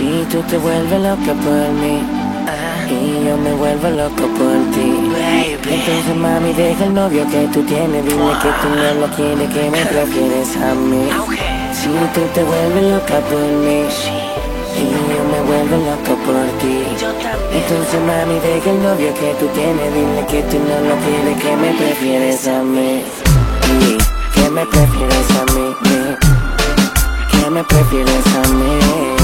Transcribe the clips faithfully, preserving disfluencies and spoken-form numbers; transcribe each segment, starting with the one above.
Si tú te vuelves loca por mí y yo me vuelvo loco por ti, entonces mami deja el novio que tú tienes, dile que tú no lo quieres, que me prefieres a mí. Si tú te vuelves loca por mí y yo me vuelvo loco por ti, entonces mami deja el novio que tú tienes, dile que tú no lo quieres, que me prefieres a mí. Y que me prefieres a mí, que me prefieres a mí,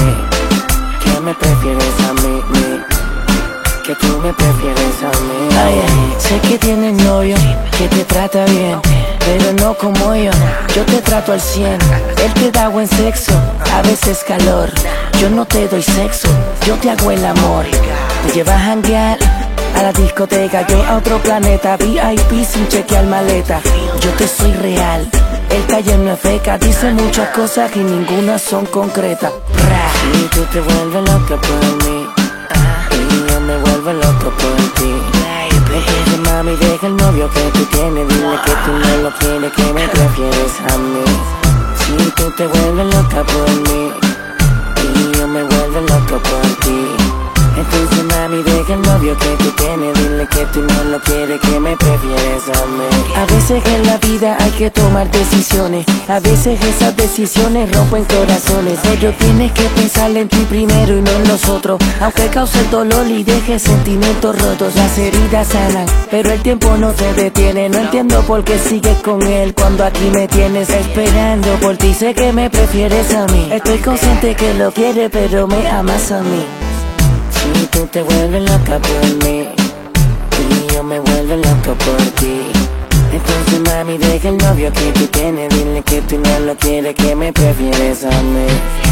que me prefieres a mí, que tú me prefieres a mí. Ay, ay, sé que tienes novio, que te trata bien, pero no como yo, yo te trato al cien. Él te da buen sexo, a veces calor. Yo no te doy sexo, yo te hago el amor. Te llevas a janguear a la discoteca, yo a otro planeta, V I P sin chequear maleta. Yo te soy real, el taller no es feca, dice muchas cosas y ninguna son concretas. Si tú te vuelves loca por mí y yo me vuelvo loco por ti, entonces mami deja el novio que tú tienes, dile que tú no lo quieres, que me prefieres a mí. Si tú te vuelves loca por mí y yo me vuelvo loco por ti, entonces mami deja el novio que tú tienes, dile que tú no lo quieres, que me prefieres a mí. A veces en la vida hay que tomar decisiones, a veces esas decisiones rompen corazones, pero tienes que pensar en ti primero y no en los otros, aunque cause dolor y deje sentimientos rotos. Las heridas sanan, pero el tiempo no te detiene, no entiendo por qué sigues con él cuando aquí me tienes esperando por ti. Sé que me prefieres a mí, estoy consciente que lo quieres, pero me amas a mí. Si tú te vuelves loca por mí y yo me vuelvo loco por ti, entonces mami deja el novio que tú tienes, dile que tú no lo quieres, que me prefieres a mí,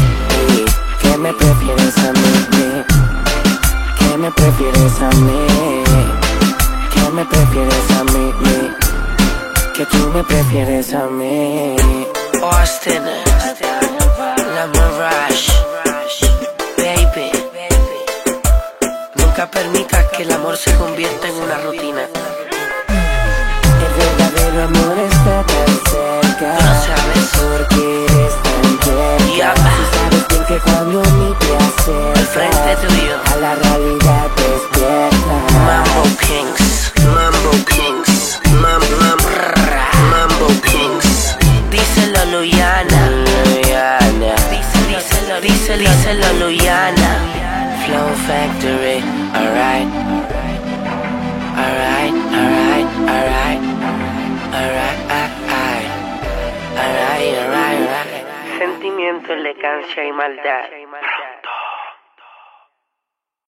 que me prefieres a mí, que me prefieres a mí, que me prefieres a mí, que tú me prefieres a mí. Austin, La Mirage, baby. Nunca permitas que el amor se convierta en una rutina. El verdadero amor está tan cerca, ¿No sabes? porque eres tan cerca. Yeah. Tú sabes bien que cuando ni te Al acercas frente tuyo. a la realidad despierta. Mambo Kings, Mambo Kings, Mam, mam, rrra, Mambo Kings. Díselo, Luyana. Luyana. Díselo, díselo, díselo, Luyana. Flow Factory, alright. Alright, alright, alright. Alright, alright. Alright, alright, alright. Sentimiento, elegancia y maldad.